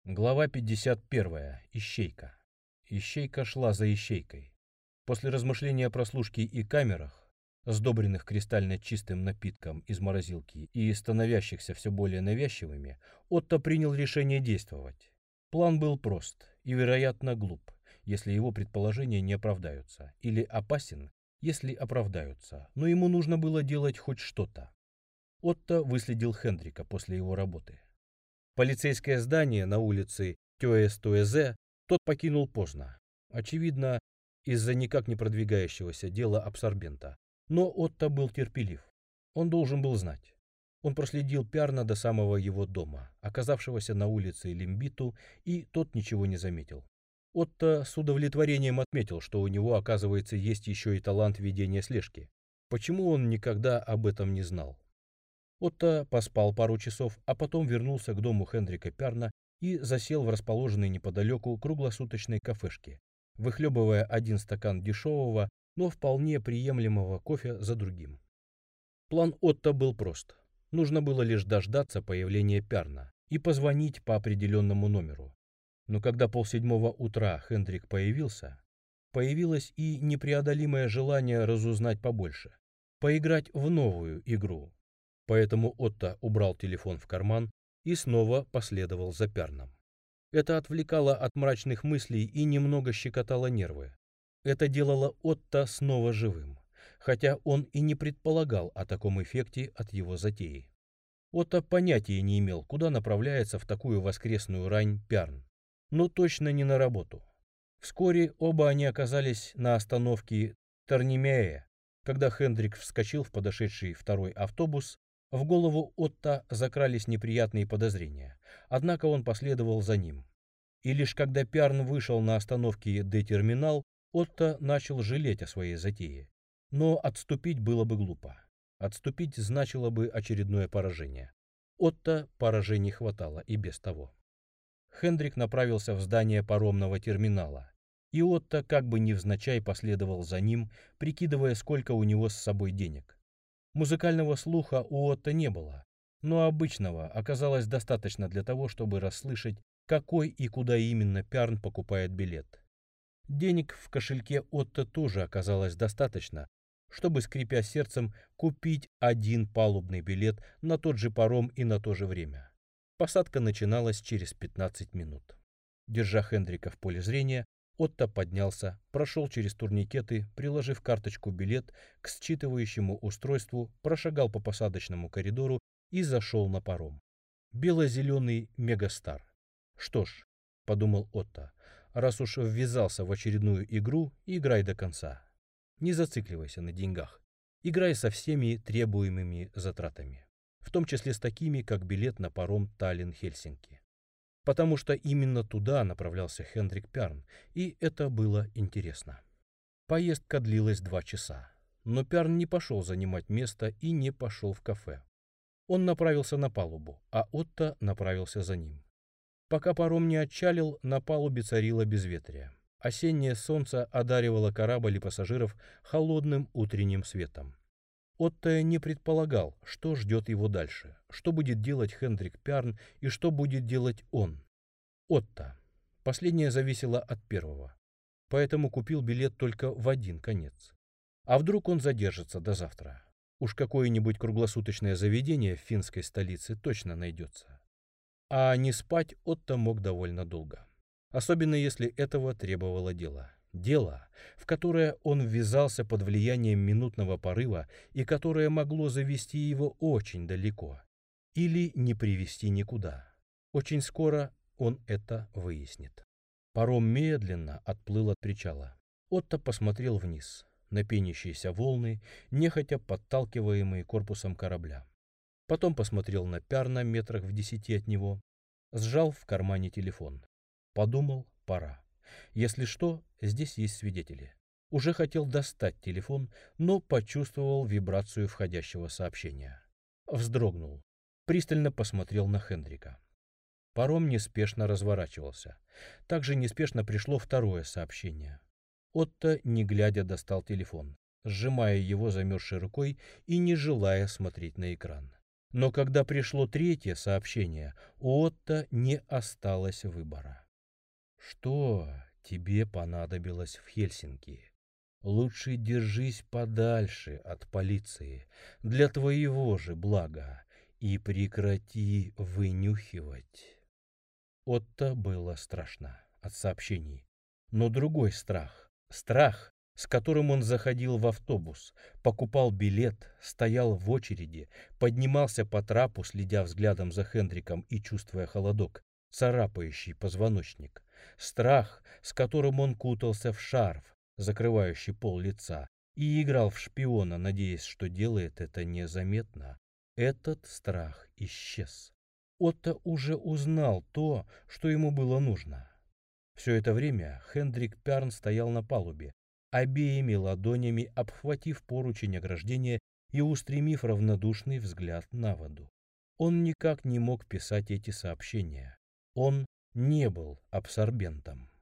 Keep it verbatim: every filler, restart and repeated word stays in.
Глава пятьдесят первая. Ищейка. Ищейка шла за ищейкой. После размышления о прослушке и камерах, сдобренных кристально чистым напитком из морозилки и становящихся все более навязчивыми, Отто принял решение действовать. План был прост и, вероятно, глуп, если его предположения не оправдаются, или опасен, если оправдаются, но ему нужно было делать хоть что-то. Отто выследил Хендрика после его работы. Полицейское здание на улице Тёэс-Туэзе тот покинул поздно, очевидно, из-за никак не продвигающегося дела абсорбента. Но Отто был терпелив. Он должен был знать. Он проследил Пярна до самого его дома, оказавшегося на улице Лимбиту, и тот ничего не заметил. Отто с удовлетворением отметил, что у него, оказывается, есть еще и талант ведения слежки. Почему он никогда об этом не знал? Отто поспал пару часов, а потом вернулся к дому Хендрика Пярна и засел в расположенной неподалеку круглосуточной кафешке, выхлебывая один стакан дешевого, но вполне приемлемого кофе за другим. План Отто был прост. Нужно было лишь дождаться появления Пярна и позвонить по определенному номеру. Но когда полседьмого утра Хендрик появился, появилось и непреодолимое желание разузнать побольше, поиграть в новую игру. Поэтому Отто убрал телефон в карман и снова последовал за Пярном. Это отвлекало от мрачных мыслей и немного щекотало нервы. Это делало Отто снова живым, хотя он и не предполагал о таком эффекте от его затеи. Отто понятия не имел, куда направляется в такую воскресную рань Пярн, но точно не на работу. Вскоре оба они оказались на остановке Торнемяэ. Когда Хендрик вскочил в подошедший второй автобус, в голову Отто закрались неприятные подозрения, однако он последовал за ним. И лишь когда Пярн вышел на остановке Д-терминал, Отто начал жалеть о своей затее. Но отступить было бы глупо. Отступить значило бы очередное поражение. Отто поражений хватало и без того. Хендрик направился в здание паромного терминала, и Отто как бы невзначай последовал за ним, прикидывая, сколько у него с собой денег. Музыкального слуха у Отто не было, но обычного оказалось достаточно для того, чтобы расслышать, какой и куда именно Пярн покупает билет. Денег в кошельке Отто тоже оказалось достаточно, чтобы, скрипя сердцем, купить один палубный билет на тот же паром и на то же время. Посадка начиналась через пятнадцать минут. Держа Хендрика в поле зрения, Отто поднялся, прошел через турникеты, приложив карточку билет к считывающему устройству, прошагал по посадочному коридору и зашел на паром. Бело-зеленый Мегастар. Что ж, подумал Отто, раз уж ввязался в очередную игру, играй до конца. Не зацикливайся на деньгах. Играй со всеми требуемыми затратами, в том числе с такими, как билет на паром Таллин-Хельсинки. Потому что именно туда направлялся Хендрик Пярн, и это было интересно. Поездка длилась два часа, но Пярн не пошел занимать место и не пошел в кафе. Он направился на палубу, а Отто направился за ним. Пока паром не отчалил, на палубе царило безветрие. Осеннее солнце одаривало корабль и пассажиров холодным утренним светом. Отто не предполагал, что ждет его дальше, что будет делать Хендрик Пярн и что будет делать он. Отто. Последнее зависело от первого, поэтому купил билет только в один конец. А вдруг он задержится до завтра? Уж какое-нибудь круглосуточное заведение в финской столице точно найдется. А не спать Отто мог довольно долго, особенно если этого требовало дело. Дело, в которое он ввязался под влиянием минутного порыва и которое могло завести его очень далеко или не привести никуда. Очень скоро он это выяснит. Паром медленно отплыл от причала. Отто посмотрел вниз на пенящиеся волны, нехотя подталкиваемые корпусом корабля. Потом посмотрел на Пярна метрах в десяти от него, сжал в кармане телефон. Подумал, пора. Если что, здесь есть свидетели. Уже хотел достать телефон, но почувствовал вибрацию входящего сообщения. Вздрогнул. Пристально посмотрел на Хендрика. Паром неспешно разворачивался. Также неспешно пришло второе сообщение. Отто, не глядя, достал телефон, сжимая его замерзшей рукой и не желая смотреть на экран. Но когда пришло третье сообщение, у Отто не осталось выбора. «Что тебе понадобилось в Хельсинки? Лучше держись подальше от полиции, для твоего же блага, и прекрати вынюхивать». Отто было страшно от сообщений, но другой страх, страх, с которым он заходил в автобус, покупал билет, стоял в очереди, поднимался по трапу, следя взглядом за Хендриком и чувствуя холодок, царапающий позвоночник. Страх, с которым он кутался в шарф, закрывающий пол лица, и играл в шпиона, надеясь, что делает это незаметно. Этот страх исчез. Отто уже узнал то, что ему было нужно. Все это время Хендрик Пярн стоял на палубе, обеими ладонями обхватив поручень ограждения и устремив равнодушный взгляд на воду. Он никак не мог писать эти сообщения. Он не был абсорбентом.